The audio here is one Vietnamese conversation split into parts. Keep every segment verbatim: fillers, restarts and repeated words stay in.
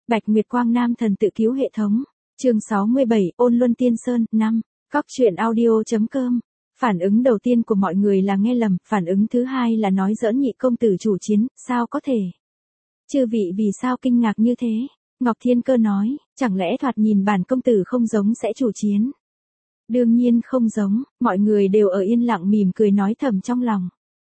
Bạch Nguyệt Quang Nam thần tự cứu hệ thống. Chương sáu mươi bảy, Ôn Luân Tiên Sơn, năm. Cóc truyện audio.com. Phản ứng đầu tiên của mọi người là nghe lầm, phản ứng thứ hai là nói giỡn nhị công tử chủ chiến, sao có thể? Chư vị vì sao kinh ngạc như thế? Ngọc Thiên Cơ nói, chẳng lẽ thoạt nhìn bản công tử không giống sẽ chủ chiến? Đương nhiên không giống, mọi người đều ở yên lặng mỉm cười nói thầm trong lòng.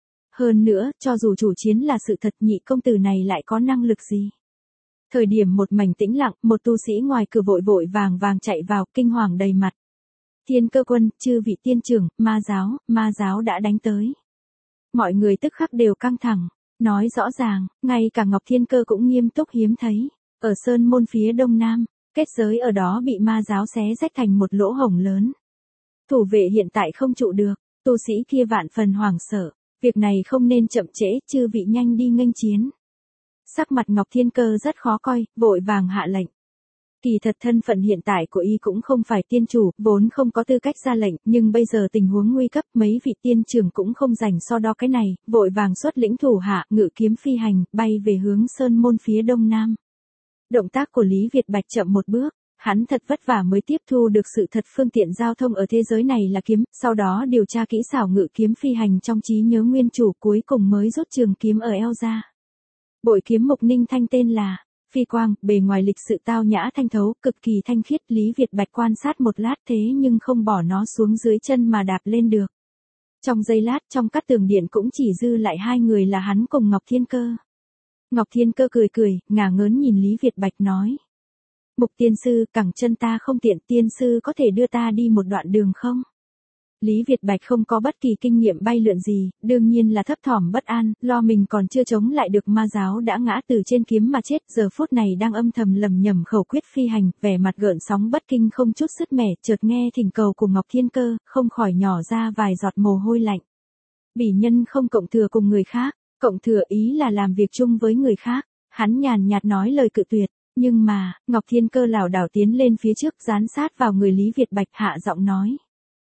Hơn nữa, cho dù chủ chiến là sự thật, nhị công tử này lại có năng lực gì? Thời điểm một mảnh tĩnh lặng, một tu sĩ ngoài cửa vội vội vàng vàng chạy vào, kinh hoàng đầy mặt. Thiên Cơ quân, chư vị tiên trưởng, ma giáo, ma giáo đã đánh tới. Mọi người tức khắc đều căng thẳng, nói rõ ràng, ngay cả Ngọc Thiên Cơ cũng nghiêm túc hiếm thấy. Ở sơn môn phía đông nam, kết giới ở đó bị ma giáo xé rách thành một lỗ hổng lớn. Thủ vệ hiện tại không trụ được, tu sĩ kia vạn phần hoảng sợ, việc này không nên chậm trễ, chư vị nhanh đi nghênh chiến. Sắc mặt Ngọc Thiên Cơ rất khó coi, vội vàng hạ lệnh. Kỳ thật thân phận hiện tại của y cũng không phải tiên chủ, vốn không có tư cách ra lệnh, nhưng bây giờ tình huống nguy cấp, mấy vị tiên trưởng cũng không rảnh so đo cái này, vội vàng xuất lĩnh thủ hạ, ngự kiếm phi hành, bay về hướng sơn môn phía đông nam. Động tác của Lý Việt Bạch chậm một bước, hắn thật vất vả mới tiếp thu được sự thật phương tiện giao thông ở thế giới này là kiếm, sau đó điều tra kỹ xảo ngự kiếm phi hành trong trí nhớ nguyên chủ, cuối cùng mới rút trường kiếm ở eo ra. Bội kiếm mục ninh thanh tên là Phi Quang, bề ngoài lịch sự tao nhã thanh thấu, cực kỳ thanh khiết. Lý Việt Bạch quan sát một lát thế nhưng không bỏ nó xuống dưới chân mà đạp lên được. Trong giây lát, trong các tường điện cũng chỉ dư lại hai người là hắn cùng Ngọc Thiên Cơ. Ngọc Thiên Cơ cười cười, ngả ngớn nhìn Lý Việt Bạch nói. Mục tiên sư, cẳng chân ta không tiện, tiên sư có thể đưa ta đi một đoạn đường không? Lý Việt Bạch không có bất kỳ kinh nghiệm bay lượn gì, đương nhiên là thấp thỏm bất an, lo mình còn chưa chống lại được ma giáo đã ngã từ trên kiếm mà chết, giờ phút này đang âm thầm lầm nhầm khẩu quyết phi hành, vẻ mặt gợn sóng bất kinh không chút sứt mẻ, chợt nghe thỉnh cầu của Ngọc Thiên Cơ, không khỏi nhỏ ra vài giọt mồ hôi lạnh. Bỉ nhân không cộng thừa cùng người khác, cộng thừa ý là làm việc chung với người khác, hắn nhàn nhạt nói lời cự tuyệt, nhưng mà, Ngọc Thiên Cơ lảo đảo tiến lên phía trước dán sát vào người Lý Việt Bạch hạ giọng nói.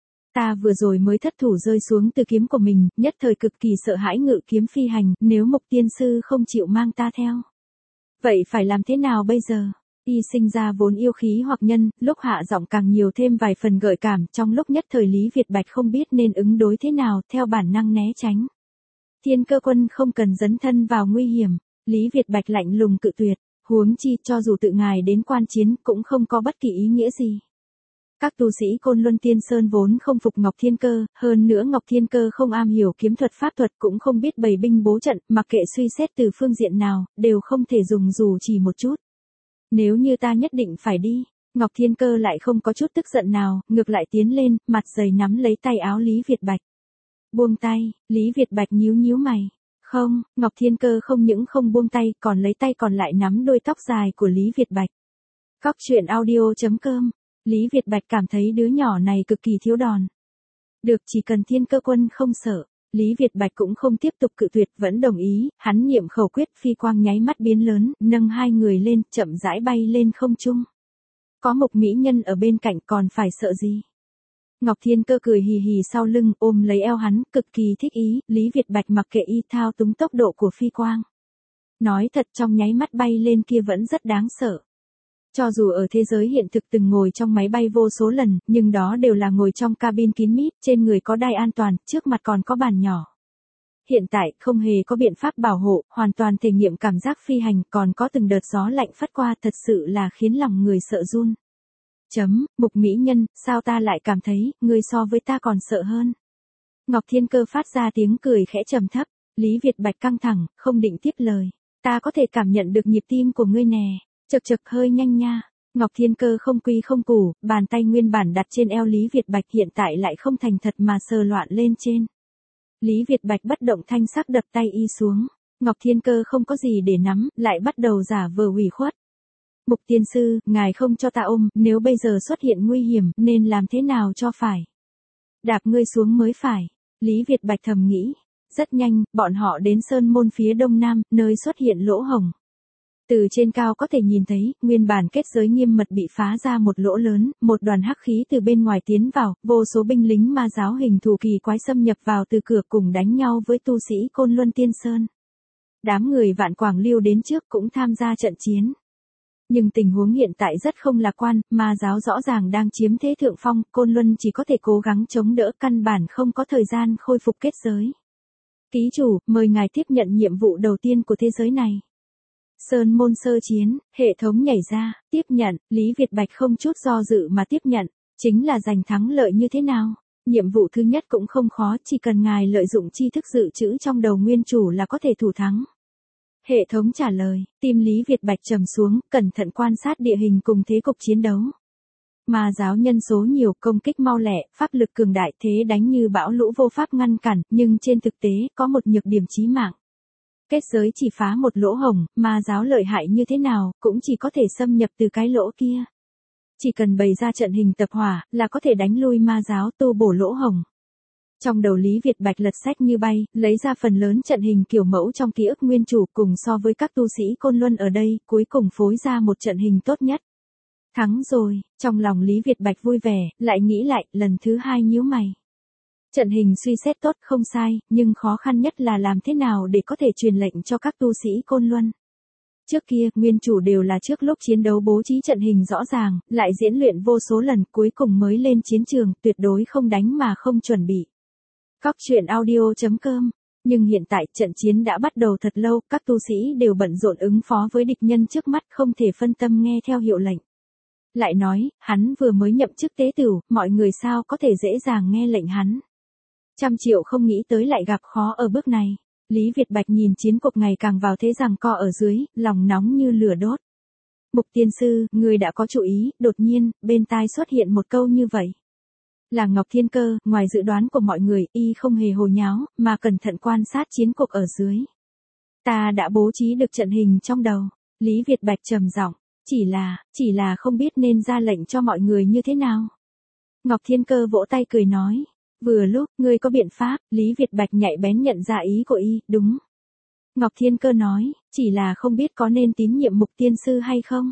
Ta vừa rồi mới thất thủ rơi xuống từ kiếm của mình, nhất thời cực kỳ sợ hãi ngự kiếm phi hành, nếu Mục tiên sư không chịu mang ta theo. Vậy phải làm thế nào bây giờ? Y sinh ra vốn yêu khí hoặc nhân, lúc hạ giọng càng nhiều thêm vài phần gợi cảm, trong lúc nhất thời Lý Việt Bạch không biết nên ứng đối thế nào, theo bản năng né tránh. Thiên Cơ quân không cần dấn thân vào nguy hiểm, Lý Việt Bạch lạnh lùng cự tuyệt, huống chi cho dù tự ngài đến quan chiến cũng không có bất kỳ ý nghĩa gì. Các tu sĩ Côn Luân Tiên Sơn vốn không phục Ngọc Thiên Cơ, hơn nữa Ngọc Thiên Cơ không am hiểu kiếm thuật pháp thuật cũng không biết bày binh bố trận, mặc kệ suy xét từ phương diện nào, đều không thể dùng dù chỉ một chút. Nếu như ta nhất định phải đi, Ngọc Thiên Cơ lại không có chút tức giận nào, ngược lại tiến lên, mặt dày nắm lấy tay áo Lý Việt Bạch. Buông tay, Lý Việt Bạch nhíu nhíu mày. Không, Ngọc Thiên Cơ không những không buông tay, còn lấy tay còn lại nắm đôi tóc dài của Lý Việt Bạch. Cóc truyện audio.com. Lý Việt Bạch cảm thấy đứa nhỏ này cực kỳ thiếu đòn. Được, chỉ cần Thiên Cơ quân không sợ, Lý Việt Bạch cũng không tiếp tục cự tuyệt, vẫn đồng ý, hắn niệm khẩu quyết phi quang nháy mắt biến lớn, nâng hai người lên, chậm rãi bay lên không trung. Có Mục mỹ nhân ở bên cạnh còn phải sợ gì? Ngọc Thiên Cơ cười hì hì sau lưng, ôm lấy eo hắn, cực kỳ thích ý, Lý Việt Bạch mặc kệ y thao túng tốc độ của phi quang. Nói thật trong nháy mắt bay lên kia vẫn rất đáng sợ. Cho dù ở thế giới hiện thực từng ngồi trong máy bay vô số lần, nhưng đó đều là ngồi trong cabin kín mít, trên người có đai an toàn, trước mặt còn có bàn nhỏ. Hiện tại, không hề có biện pháp bảo hộ, hoàn toàn thể nghiệm cảm giác phi hành, còn có từng đợt gió lạnh phất qua, thật sự là khiến lòng người sợ run. Chấm, Mục mỹ nhân, sao ta lại cảm thấy, ngươi so với ta còn sợ hơn. Ngọc Thiên Cơ phát ra tiếng cười khẽ trầm thấp, Lý Việt Bạch căng thẳng, không định tiếp lời. Ta có thể cảm nhận được nhịp tim của ngươi nè. Chực chực hơi nhanh nha. Ngọc Thiên Cơ không quy không củ, bàn tay nguyên bản đặt trên eo Lý Việt Bạch hiện tại lại không thành thật mà sờ loạn lên trên. Lý Việt Bạch bất động thanh sắc đập tay y xuống. Ngọc Thiên Cơ không có gì để nắm, lại bắt đầu giả vờ ủy khuất. Mục tiên sư, ngài không cho ta ôm, nếu bây giờ xuất hiện nguy hiểm, nên làm thế nào cho phải? Đạp ngươi xuống mới phải. Lý Việt Bạch thầm nghĩ. Rất nhanh, bọn họ đến sơn môn phía đông nam, nơi xuất hiện lỗ hổng. Từ trên cao có thể nhìn thấy, nguyên bản kết giới nghiêm mật bị phá ra một lỗ lớn, một đoàn hắc khí từ bên ngoài tiến vào, vô số binh lính ma giáo hình thù kỳ quái xâm nhập vào từ cửa cùng đánh nhau với tu sĩ Côn Luân Tiên Sơn. Đám người Vạn Quảng Lưu đến trước cũng tham gia trận chiến. Nhưng tình huống hiện tại rất không lạc quan, ma giáo rõ ràng đang chiếm thế thượng phong, Côn Luân chỉ có thể cố gắng chống đỡ, căn bản không có thời gian khôi phục kết giới. Ký chủ, mời ngài tiếp nhận nhiệm vụ đầu tiên của thế giới này. Sơn môn sơ chiến, hệ thống nhảy ra, tiếp nhận, Lý Việt Bạch không chút do dự mà tiếp nhận, chính là giành thắng lợi như thế nào? Nhiệm vụ thứ nhất cũng không khó, chỉ cần ngài lợi dụng tri thức dự trữ trong đầu nguyên chủ là có thể thủ thắng. Hệ thống trả lời, tim Lý Việt Bạch trầm xuống, cẩn thận quan sát địa hình cùng thế cục chiến đấu. Ma giáo nhân số nhiều, công kích mau lẹ, pháp lực cường đại, thế đánh như bão lũ vô pháp ngăn cản, nhưng trên thực tế, có một nhược điểm chí mạng. Kết giới chỉ phá một lỗ hổng, ma giáo lợi hại như thế nào, cũng chỉ có thể xâm nhập từ cái lỗ kia. Chỉ cần bày ra trận hình tập hỏa, là có thể đánh lui ma giáo, tu bổ lỗ hổng. Trong đầu Lý Việt Bạch lật sách như bay, lấy ra phần lớn trận hình kiểu mẫu trong ký ức nguyên chủ cùng so với các tu sĩ Côn Luân ở đây, cuối cùng phối ra một trận hình tốt nhất. Thắng rồi, trong lòng Lý Việt Bạch vui vẻ, lại nghĩ lại, lần thứ hai nhíu mày. Trận hình suy xét tốt không sai, nhưng khó khăn nhất là làm thế nào để có thể truyền lệnh cho các tu sĩ Côn Luân. Trước kia, nguyên chủ đều là trước lúc chiến đấu bố trí trận hình rõ ràng, lại diễn luyện vô số lần, cuối cùng mới lên chiến trường, tuyệt đối không đánh mà không chuẩn bị. Cóc truyện audio chấm com. Nhưng hiện tại, trận chiến đã bắt đầu thật lâu, các tu sĩ đều bận rộn ứng phó với địch nhân trước mắt, không thể phân tâm nghe theo hiệu lệnh. Lại nói, hắn vừa mới nhậm chức tế tửu, mọi người sao có thể dễ dàng nghe lệnh hắn. Trăm triệu không nghĩ tới lại gặp khó ở bước này. Lý Việt Bạch nhìn chiến cục ngày càng vào thế giằng co ở dưới, lòng nóng như lửa đốt. Mục tiên sư, người đã có chú ý, đột nhiên, bên tai xuất hiện một câu như vậy. Là Ngọc Thiên Cơ, ngoài dự đoán của mọi người, y không hề hồ nháo, mà cẩn thận quan sát chiến cục ở dưới. Ta đã bố trí được trận hình trong đầu. Lý Việt Bạch trầm giọng, chỉ là, chỉ là không biết nên ra lệnh cho mọi người như thế nào. Ngọc Thiên Cơ vỗ tay cười nói. Vừa lúc, ngươi có biện pháp, Lý Việt Bạch nhạy bén nhận ra ý của y, đúng. Ngọc Thiên Cơ nói, chỉ là không biết có nên tín nhiệm Mục tiên sư hay không.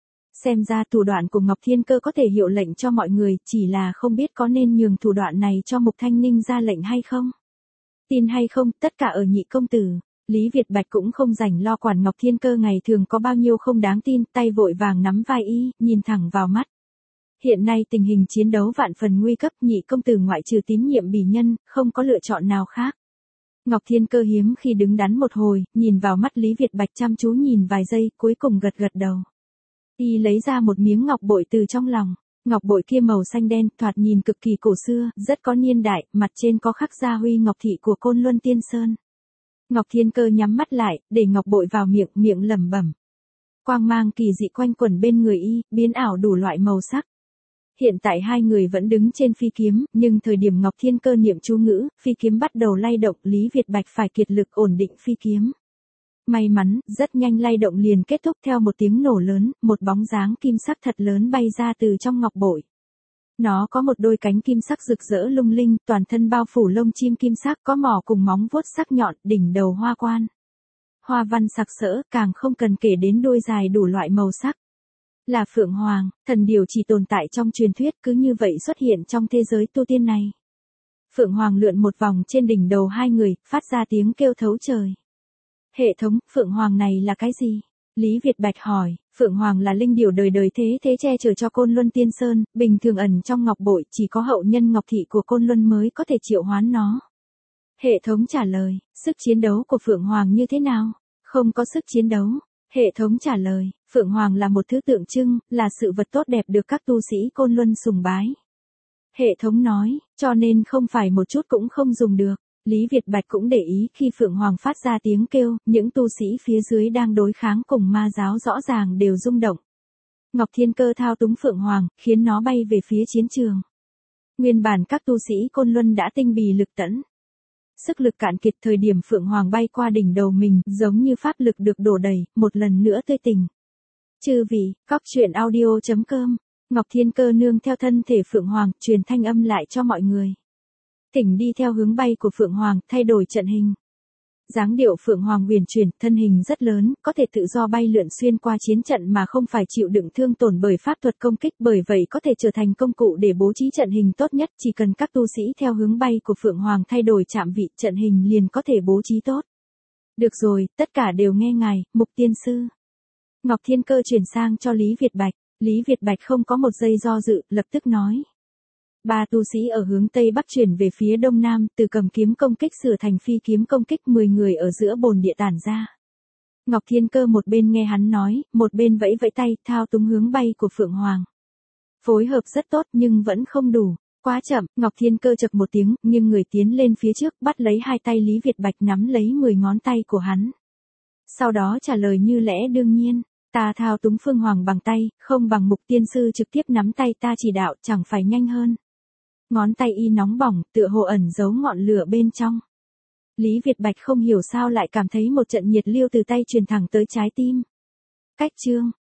Xem ra thủ đoạn của Ngọc Thiên Cơ có thể hiệu lệnh cho mọi người, chỉ là không biết có nên nhường thủ đoạn này cho Mục Thanh Ninh ra lệnh hay không. Tin hay không, tất cả ở Nhị công tử. Lý Việt Bạch cũng không rảnh lo quản Ngọc Thiên Cơ ngày thường có bao nhiêu không đáng tin, tay vội vàng nắm vai y, nhìn thẳng vào mắt. Hiện nay tình hình chiến đấu vạn phần nguy cấp, Nhị công tử ngoại trừ tín nhiệm bỉ nhân, không có lựa chọn nào khác. Ngọc Thiên Cơ hiếm khi đứng đắn một hồi, nhìn vào mắt Lý Việt Bạch chăm chú nhìn vài giây, cuối cùng gật gật đầu. Y lấy ra một miếng ngọc bội từ trong lòng. Ngọc bội kia màu xanh đen, thoạt nhìn cực kỳ cổ xưa, rất có niên đại, mặt trên có khắc gia huy ngọc thị của Côn Luân Tiên Sơn. Ngọc Thiên Cơ nhắm mắt lại, để ngọc bội vào miệng, miệng lẩm bẩm. Quang mang kỳ dị quanh quẩn bên người y, biến ảo đủ loại màu sắc. Hiện tại hai người vẫn đứng trên phi kiếm, nhưng thời điểm Ngọc Thiên Cơ niệm chú ngữ, phi kiếm bắt đầu lay động, Lý Việt Bạch phải kiệt lực ổn định phi kiếm. May mắn, rất nhanh lay động liền kết thúc theo một tiếng nổ lớn, một bóng dáng kim sắc thật lớn bay ra từ trong ngọc bội. Nó có một đôi cánh kim sắc rực rỡ lung linh, toàn thân bao phủ lông chim kim sắc, có mỏ cùng móng vuốt sắc nhọn, đỉnh đầu hoa quan. Hoa văn sặc sỡ, càng không cần kể đến đuôi dài đủ loại màu sắc. Là Phượng Hoàng, thần điều chỉ tồn tại trong truyền thuyết, cứ như vậy xuất hiện trong thế giới tu tiên này. Phượng Hoàng lượn một vòng trên đỉnh đầu hai người, phát ra tiếng kêu thấu trời. Hệ thống, Phượng Hoàng này là cái gì? Lý Việt Bạch hỏi, Phượng Hoàng là linh điểu đời đời thế thế che chở cho Côn Luân Tiên Sơn, bình thường ẩn trong ngọc bội, chỉ có hậu nhân Ngọc Thị của Côn Luân mới có thể triệu hoán nó. Hệ thống trả lời, sức chiến đấu của Phượng Hoàng như thế nào? Không có sức chiến đấu. Hệ thống trả lời, Phượng Hoàng là một thứ tượng trưng, là sự vật tốt đẹp được các tu sĩ Côn Luân sùng bái. Hệ thống nói, cho nên không phải một chút cũng không dùng được. Lý Việt Bạch cũng để ý khi Phượng Hoàng phát ra tiếng kêu, những tu sĩ phía dưới đang đối kháng cùng ma giáo rõ ràng đều rung động. Ngọc Thiên Cơ thao túng Phượng Hoàng, khiến nó bay về phía chiến trường. Nguyên bản các tu sĩ Côn Luân đã tinh bì lực tẫn. Sức lực cạn kiệt thời điểm Phượng Hoàng bay qua đỉnh đầu mình, giống như pháp lực được đổ đầy, một lần nữa tươi tỉnh. Chư vị, cóc truyện audio chấm com. Ngọc Thiên Cơ nương theo thân thể Phượng Hoàng, truyền thanh âm lại cho mọi người. Thỉnh đi theo hướng bay của Phượng Hoàng, thay đổi trận hình. Dáng điệu Phượng Hoàng huyền chuyển, thân hình rất lớn, có thể tự do bay lượn xuyên qua chiến trận mà không phải chịu đựng thương tổn bởi pháp thuật công kích, bởi vậy có thể trở thành công cụ để bố trí trận hình tốt nhất, chỉ cần các tu sĩ theo hướng bay của Phượng Hoàng thay đổi chạm vị, trận hình liền có thể bố trí tốt. Được rồi, tất cả đều nghe ngài, Mục tiên sư. Ngọc Thiên Cơ chuyển sang cho Lý Việt Bạch, Lý Việt Bạch không có một giây do dự, lập tức nói. Ba tu sĩ ở hướng Tây Bắc chuyển về phía Đông Nam, từ cầm kiếm công kích sửa thành phi kiếm công kích mười người ở giữa bồn địa tản ra. Ngọc Thiên Cơ một bên nghe hắn nói, một bên vẫy vẫy tay, thao túng hướng bay của Phượng Hoàng. Phối hợp rất tốt nhưng vẫn không đủ, quá chậm, Ngọc Thiên Cơ chậc một tiếng, nhưng người tiến lên phía trước, bắt lấy hai tay Lý Việt Bạch nắm lấy mười ngón tay của hắn. Sau đó trả lời như lẽ đương nhiên, ta thao túng Phương Hoàng bằng tay, không bằng Mục Tiên Sư trực tiếp nắm tay ta chỉ đạo, chẳng phải nhanh hơn. Ngón tay y nóng bỏng, tựa hồ ẩn giấu ngọn lửa bên trong. Lý Việt Bạch không hiểu sao lại cảm thấy một trận nhiệt lưu từ tay truyền thẳng tới trái tim. Cách chương